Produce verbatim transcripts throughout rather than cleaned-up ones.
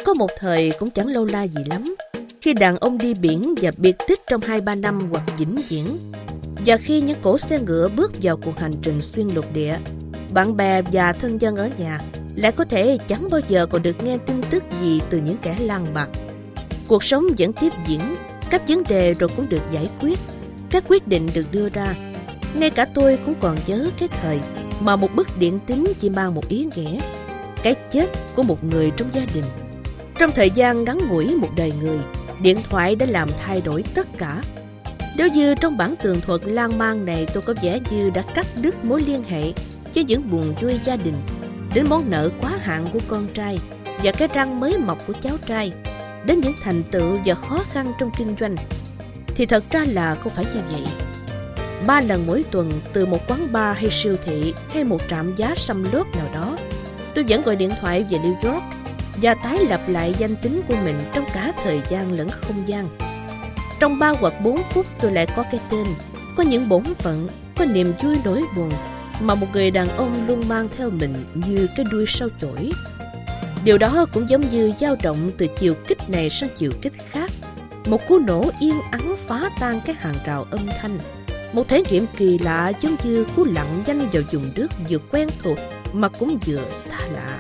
Có một thời cũng chẳng lâu la gì lắm, khi đàn ông đi biển và biệt tích trong hai ba năm hoặc vĩnh viễn. Và khi những cỗ xe ngựa bước vào cuộc hành trình xuyên lục địa, bạn bè và thân dân ở nhà lại có thể chẳng bao giờ còn được nghe tin tức gì từ những kẻ lang bạc. Cuộc sống vẫn tiếp diễn, các vấn đề rồi cũng được giải quyết, các quyết định được đưa ra. Ngay cả tôi cũng còn nhớ cái thời mà một bức điện tín chỉ mang một ý nghĩa: cái chết của một người trong gia đình. Trong thời gian ngắn ngủi một đời người, điện thoại đã làm thay đổi tất cả. Nếu như trong bản tường thuật lan man này tôi có vẻ như đã cắt đứt mối liên hệ với những buồn vui gia đình, đến món nợ quá hạn của con trai và cái răng mới mọc của cháu trai, đến những thành tựu và khó khăn trong kinh doanh, thì thật ra là không phải như vậy. Ba lần mỗi tuần, từ một quán bar hay siêu thị hay một trạm giá xăm lốp nào đó, tôi vẫn gọi điện thoại về New York và tái lập lại danh tính của mình trong cả thời gian lẫn không gian. Trong ba hoặc bốn phút tôi lại có cái tên, có những bổn phận, có niềm vui nỗi buồn mà một người đàn ông luôn mang theo mình như cái đuôi sao chổi. Điều đó cũng giống như dao động từ chiều kích này sang chiều kích khác, một cú nổ yên ắng phá tan các hàng rào âm thanh, một thể nghiệm kỳ lạ giống như cú lặn nhanh vào vùng nước vừa quen thuộc mà cũng vừa xa lạ.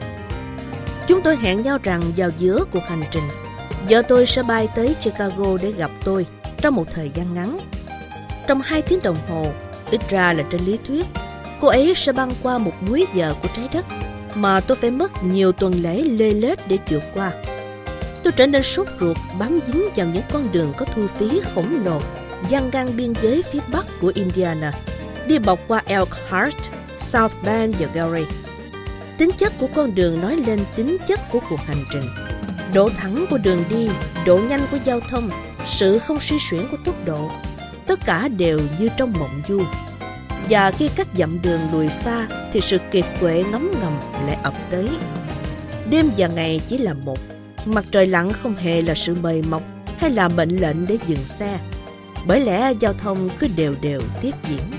Chúng tôi hẹn nhau rằng vào giữa cuộc hành trình, vợ tôi sẽ bay tới Chicago để gặp tôi trong một thời gian ngắn. Trong hai tiếng đồng hồ, ít ra là trên lý thuyết, cô ấy sẽ băng qua một múi giờ của trái đất mà tôi phải mất nhiều tuần lễ lê lết để vượt qua. Tôi trở nên sốt ruột bám dính vào những con đường có thu phí khổng lồ dang ngang biên giới phía bắc của Indiana, đi bọc qua Elkhart, South Bend và Gary. Tính chất của con đường nói lên tính chất của cuộc hành trình. Độ thẳng của đường đi, độ nhanh của giao thông, sự không suy xuyển của tốc độ, tất cả đều như trong mộng du. Và khi các dặm đường lùi xa thì sự kiệt quệ ngấm ngầm lại ập tới. Đêm và ngày chỉ là một, mặt trời lặn không hề là sự mời mọc hay là mệnh lệnh để dừng xe, bởi lẽ giao thông cứ đều đều tiếp diễn.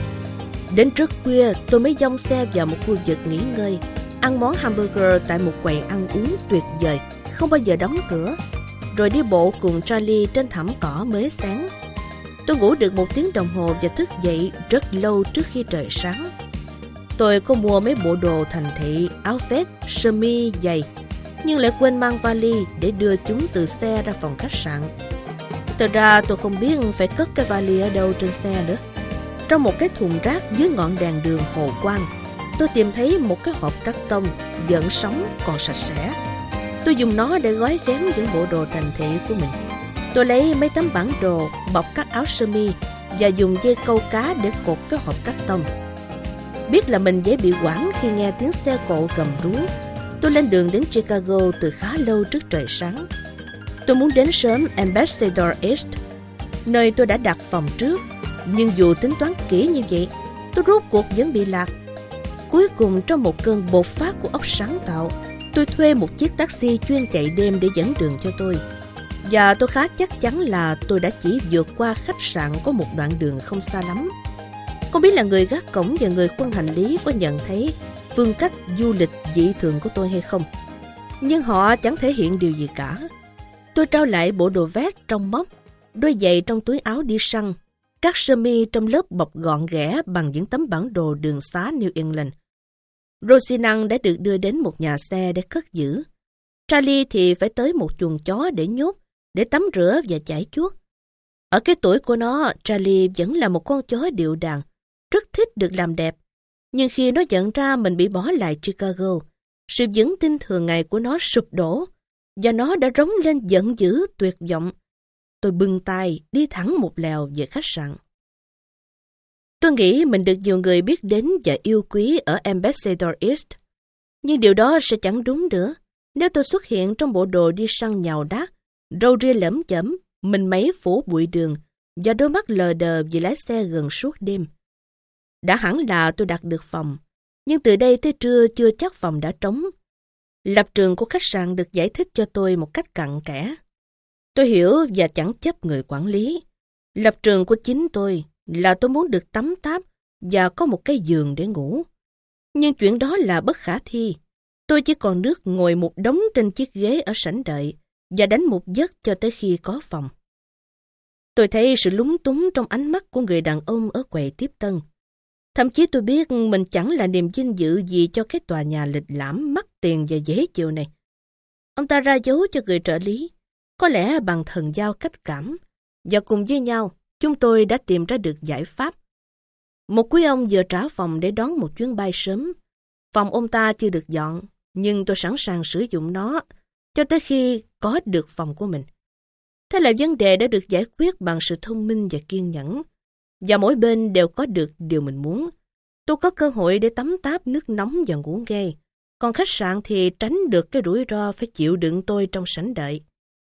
Đến trước khuya, tôi mới dông xe vào một khu vực nghỉ ngơi, ăn món hamburger tại một quầy ăn uống tuyệt vời, không bao giờ đóng cửa, rồi đi bộ cùng Charlie trên thảm cỏ mới sáng. Tôi ngủ được một tiếng đồng hồ và thức dậy rất lâu trước khi trời sáng. Tôi có mua mấy bộ đồ thành thị, áo vest, sơ mi, giày, nhưng lại quên mang vali để đưa chúng từ xe ra phòng khách sạn. Thật ra tôi không biết phải cất cái vali ở đâu trên xe nữa. Trong một cái thùng rác dưới ngọn đèn đường Hồ Quang, tôi tìm thấy một cái hộp cắt tông vẫn sống còn sạch sẽ. Tôi dùng nó để gói ghém những bộ đồ thành thị của mình. Tôi lấy mấy tấm bản đồ bọc các áo sơ mi và dùng dây câu cá để cột cái hộp cắt tông. Biết là mình dễ bị hoảng khi nghe tiếng xe cộ gầm rú, tôi lên đường đến Chicago từ khá lâu trước trời sáng. Tôi muốn đến sớm Ambassador East, nơi tôi đã đặt phòng trước. Nhưng dù tính toán kỹ như vậy, tôi rốt cuộc vẫn bị lạc. Cuối cùng, trong một cơn bột phát của óc sáng tạo, tôi thuê một chiếc taxi chuyên chạy đêm để dẫn đường cho tôi. Và tôi khá chắc chắn là tôi đã chỉ vượt qua khách sạn có một đoạn đường không xa lắm. Không biết là người gác cổng và người khuân hành lý có nhận thấy phương cách du lịch dị thường của tôi hay không, nhưng họ chẳng thể hiện điều gì cả. Tôi trao lại bộ đồ vest trong móc, đôi giày trong túi áo đi săn, các sơ mi trong lớp bọc gọn ghẽ bằng những tấm bản đồ đường xá New England. Rosinang đã được đưa đến một nhà xe để cất giữ. Charlie thì phải tới một chuồng chó để nhốt, để tắm rửa và chải chuốt. Ở cái tuổi của nó, Charlie vẫn là một con chó điệu đàn, rất thích được làm đẹp. Nhưng khi nó nhận ra mình bị bỏ lại Chicago, sự vững tin thường ngày của nó sụp đổ, và nó đã rống lên giận dữ tuyệt vọng. Tôi bưng tay đi thẳng một lèo về khách sạn. Tôi nghĩ mình được nhiều người biết đến và yêu quý ở Ambassador East. Nhưng điều đó sẽ chẳng đúng nữa nếu tôi xuất hiện trong bộ đồ đi săn nhàu đát, râu ria lẫm chẩm, mình máy phủ bụi đường và đôi mắt lờ đờ vì lái xe gần suốt đêm. Đã hẳn là tôi đặt được phòng, nhưng từ đây tới trưa chưa chắc phòng đã trống. Lập trường của khách sạn được giải thích cho tôi một cách cặn kẽ. Tôi hiểu và chẳng chấp người quản lý. Lập trường của chính tôi là tôi muốn được tắm táp và có một cái giường để ngủ. Nhưng chuyện đó là bất khả thi. Tôi chỉ còn nước ngồi một đống trên chiếc ghế ở sảnh đợi và đánh một giấc cho tới khi có phòng. Tôi thấy sự lúng túng trong ánh mắt của người đàn ông ở quầy tiếp tân. Thậm chí tôi biết mình chẳng là niềm vinh dự gì cho cái tòa nhà lịch lãm, mắc tiền và dễ chịu này. Ông ta ra dấu cho người trợ lý, có lẽ bằng thần giao cách cảm, và cùng với nhau, chúng tôi đã tìm ra được giải pháp. Một quý ông vừa trả phòng để đón một chuyến bay sớm. Phòng ông ta chưa được dọn, nhưng tôi sẵn sàng sử dụng nó cho tới khi có được phòng của mình. Thế là vấn đề đã được giải quyết bằng sự thông minh và kiên nhẫn, và mỗi bên đều có được điều mình muốn. Tôi có cơ hội để tắm táp nước nóng và ngủ ngay, còn khách sạn thì tránh được cái rủi ro phải chịu đựng tôi trong sảnh đợi.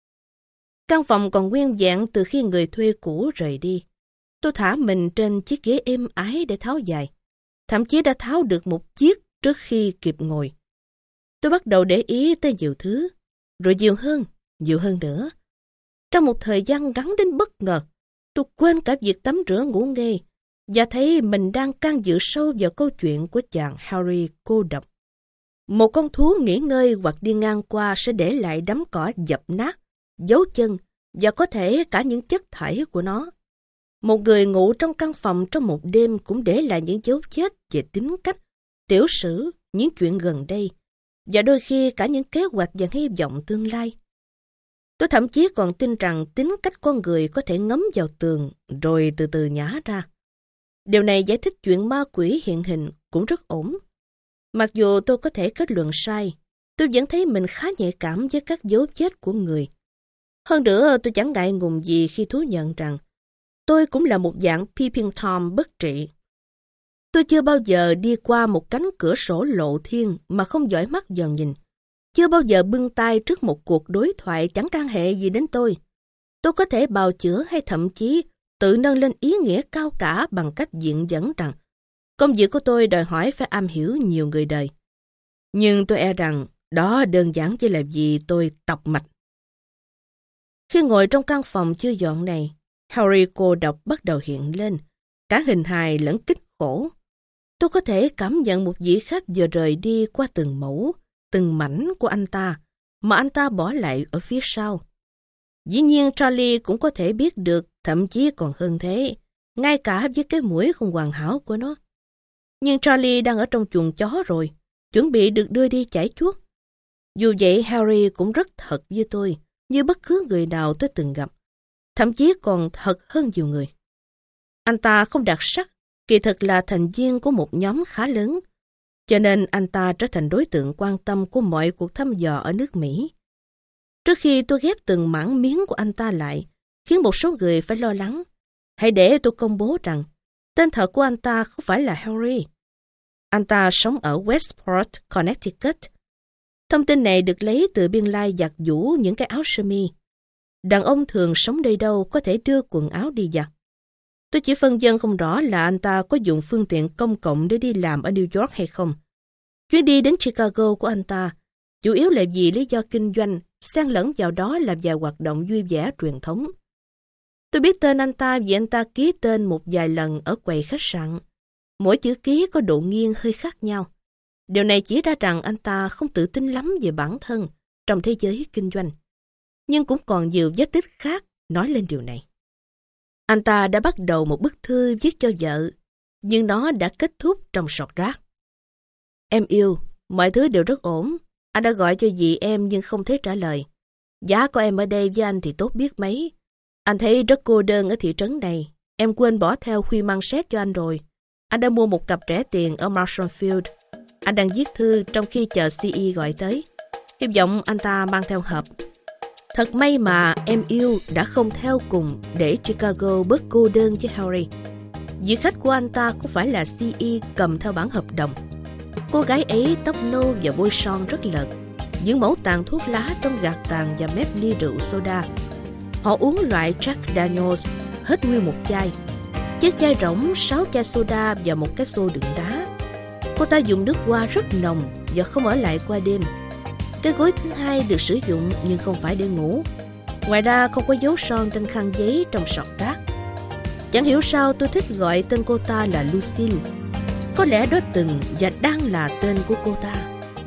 Căn phòng còn nguyên vẹn từ khi người thuê cũ rời đi. Tôi thả mình trên chiếc ghế êm ái để tháo giày, thậm chí đã tháo được một chiếc trước khi kịp ngồi. Tôi bắt đầu để ý tới nhiều thứ, rồi nhiều hơn, nhiều hơn nữa. Trong một thời gian ngắn đến bất ngờ, tôi quên cả việc tắm rửa ngủ nghê và thấy mình đang can dự sâu vào câu chuyện của chàng Harry cô độc. Một con thú nghỉ ngơi hoặc đi ngang qua sẽ để lại đám cỏ dập nát, dấu chân và có thể cả những chất thải của nó. Một người ngủ trong căn phòng trong một đêm cũng để lại những dấu vết về tính cách, tiểu sử, những chuyện gần đây, và đôi khi cả những kế hoạch và hy vọng tương lai. Tôi thậm chí còn tin rằng tính cách con người có thể ngấm vào tường rồi từ từ nhả ra. Điều này giải thích chuyện ma quỷ hiện hình cũng rất ổn. Mặc dù tôi có thể kết luận sai, tôi vẫn thấy mình khá nhạy cảm với các dấu vết của người. Hơn nữa, tôi chẳng ngại ngùng gì khi thú nhận rằng tôi cũng là một dạng peeping Tom bất trị. Tôi chưa bao giờ đi qua một cánh cửa sổ lộ thiên mà không dõi mắt vào nhìn. Chưa bao giờ bưng tay trước một cuộc đối thoại chẳng can hệ gì đến tôi. Tôi có thể bào chữa hay thậm chí tự nâng lên ý nghĩa cao cả bằng cách diện dẫn rằng công việc của tôi đòi hỏi phải am hiểu nhiều người đời. Nhưng tôi e rằng đó đơn giản chỉ là vì tôi tọc mạch. Khi ngồi trong căn phòng chưa dọn này, Harry cô độc bắt đầu hiện lên, cả hình hài lẫn kích khổ. Tôi có thể cảm nhận một vị khách vừa rời đi qua từng mẫu, từng mảnh của anh ta, mà anh ta bỏ lại ở phía sau. Dĩ nhiên Charlie cũng có thể biết được, thậm chí còn hơn thế, ngay cả với cái mũi không hoàn hảo của nó. Nhưng Charlie đang ở trong chuồng chó rồi, chuẩn bị được đưa đi chải chuốt. Dù vậy Harry cũng rất thật với tôi, như bất cứ người nào tôi từng gặp, thậm chí còn thật hơn nhiều người. Anh ta không đặc sắc, kỳ thực là thành viên của một nhóm khá lớn, cho nên anh ta trở thành đối tượng quan tâm của mọi cuộc thăm dò ở nước Mỹ. Trước khi tôi ghép từng mảng miếng của anh ta lại, khiến một số người phải lo lắng, hãy để tôi công bố rằng tên thật của anh ta không phải là Harry. Anh ta sống ở Westport, Connecticut. Thông tin này được lấy từ biên lai giặt giũ những cái áo sơ mi. Đàn ông thường sống nơi đâu có thể đưa quần áo đi giặt. Tôi chỉ phân vân không rõ là anh ta có dùng phương tiện công cộng để đi làm ở New York hay không. Chuyến đi đến Chicago của anh ta chủ yếu là vì lý do kinh doanh, xen lẫn vào đó là vài hoạt động vui vẻ truyền thống. Tôi biết tên anh ta vì anh ta ký tên một vài lần ở quầy khách sạn. Mỗi chữ ký có độ nghiêng hơi khác nhau. Điều này chỉ ra rằng anh ta không tự tin lắm về bản thân trong thế giới kinh doanh. Nhưng cũng còn nhiều vết tích khác nói lên điều này. Anh ta đã bắt đầu một bức thư viết cho vợ, nhưng nó đã kết thúc trong sọt rác. Em yêu, mọi thứ đều rất ổn. Anh đã gọi cho dì em nhưng không thấy trả lời. Giá của em ở đây với anh thì tốt biết mấy. Anh thấy rất cô đơn ở thị trấn này. Em quên bỏ theo khuy măng xét cho anh rồi. Anh đã mua một cặp rẻ tiền ở Marshallfield. Anh đang viết thư trong khi chờ xê e gọi tới. Hy vọng anh ta mang theo hộp. Thật may mà em yêu đã không theo cùng để Chicago bớt cô đơn với Harry. Vị khách của anh ta không phải là xê e cầm theo bản hợp đồng. Cô gái ấy tóc nâu và bôi son rất lợt, những mẫu tàn thuốc lá trong gạt tàn và mép ly rượu soda. Họ uống loại Jack Daniels hết nguyên một chai. Chiếc chai rỗng, sáu chai soda và một cái xô đựng đá. Cô ta dùng nước hoa rất nồng và không ở lại qua đêm. Cái gối thứ hai được sử dụng nhưng không phải để ngủ. Ngoài ra không có dấu son trên khăn giấy trong sọt rác. Chẳng hiểu sao tôi thích gọi tên cô ta là Lucille. Có lẽ đó từng và đang là tên của cô ta.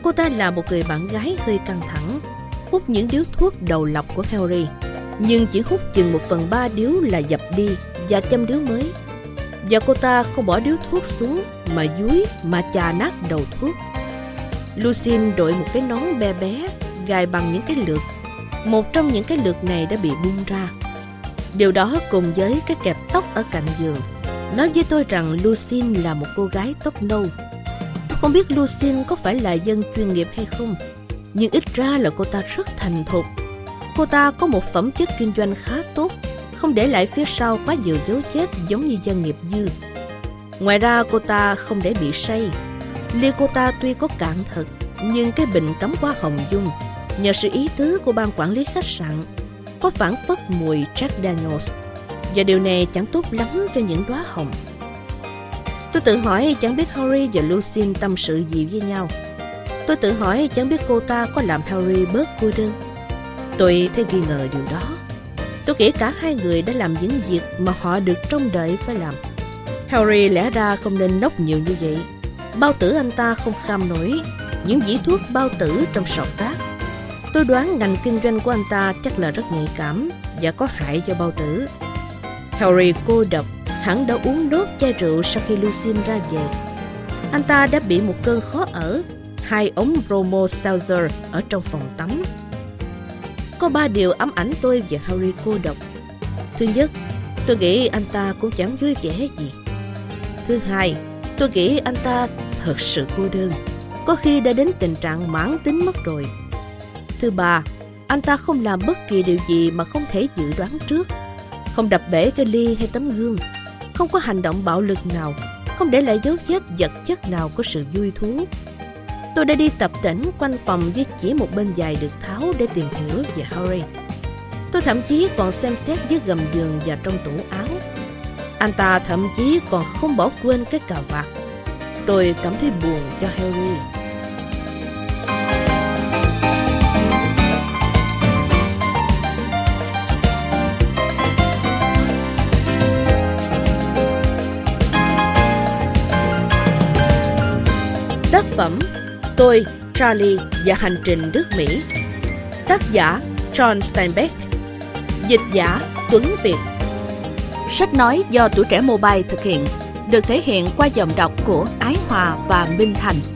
Cô ta là một người bạn gái hơi căng thẳng, hút những điếu thuốc đầu lọc của Harry, nhưng chỉ hút chừng một phần ba điếu là dập đi và châm điếu mới. Và cô ta không bỏ điếu thuốc xuống mà dúi mà chà nát đầu thuốc. Lucien đội một cái nón be bé gài bằng những cái lược. Một trong những cái lược này đã bị bung ra. Điều đó cùng với cái kẹp tóc ở cạnh giường nói với tôi rằng Lucien là một cô gái tóc nâu. Tôi không biết Lucien có phải là dân chuyên nghiệp hay không, nhưng ít ra là cô ta rất thành thục. Cô ta có một phẩm chất kinh doanh khá tốt, không để lại phía sau quá nhiều dấu vết giống như dân nghiệp dư. Ngoài ra cô ta không để bị say. Ly cô ta tuy có cạn thật, nhưng cái bình cắm quá hồng dung, nhờ sự ý tứ của ban quản lý khách sạn, có phảng phất mùi Jack Daniels, và điều này chẳng tốt lắm cho những đóa hồng. Tôi tự hỏi chẳng biết Harry và Lucien tâm sự gì với nhau. Tôi tự hỏi chẳng biết cô ta có làm Harry bớt cô đơn. Tôi thấy nghi ngờ điều đó. Tôi nghĩ cả hai người đã làm những việc mà họ được trông đợi phải làm. Harry lẽ ra không nên nốc nhiều như vậy. Bao tử anh ta không kham nổi những vỉ thuốc bao tử trong sọt rác. Tôi đoán ngành kinh doanh của anh ta chắc là rất nhạy cảm và có hại cho bao tử. Harry cô độc, hẳn đã uống nốt chai rượu sau khi Lucien ra về. Anh ta đã bị một cơn khó ở, hai ống bromo seltzer ở trong phòng tắm. Có ba điều ám ảnh tôi về Harry cô độc. Thứ nhất, tôi nghĩ anh ta cũng chẳng vui vẻ gì. Thứ hai, tôi nghĩ anh ta thật sự cô đơn, có khi đã đến tình trạng mãn tính mất rồi. Thứ ba, anh ta không làm bất kỳ điều gì mà không thể dự đoán trước. Không đập bể cái ly hay tấm gương, không có hành động bạo lực nào, không để lại dấu vết vật chất nào của sự vui thú. Tôi đã đi tập tễnh quanh phòng với chỉ một bên giày được tháo để tìm hiểu về Harry. Tôi thậm chí còn xem xét dưới gầm giường và trong tủ áo. Anh ta thậm chí còn không bỏ quên cái cà vạt. Tôi cảm thấy buồn cho Harry. Tác phẩm Tôi, Charlie và Hành trình nước Mỹ. Tác giả John Steinbeck. Dịch giả Tuấn Việt. Sách nói do Tuổi Trẻ Mobile thực hiện, được thể hiện qua giọng đọc của Ái Hòa và Minh Thành.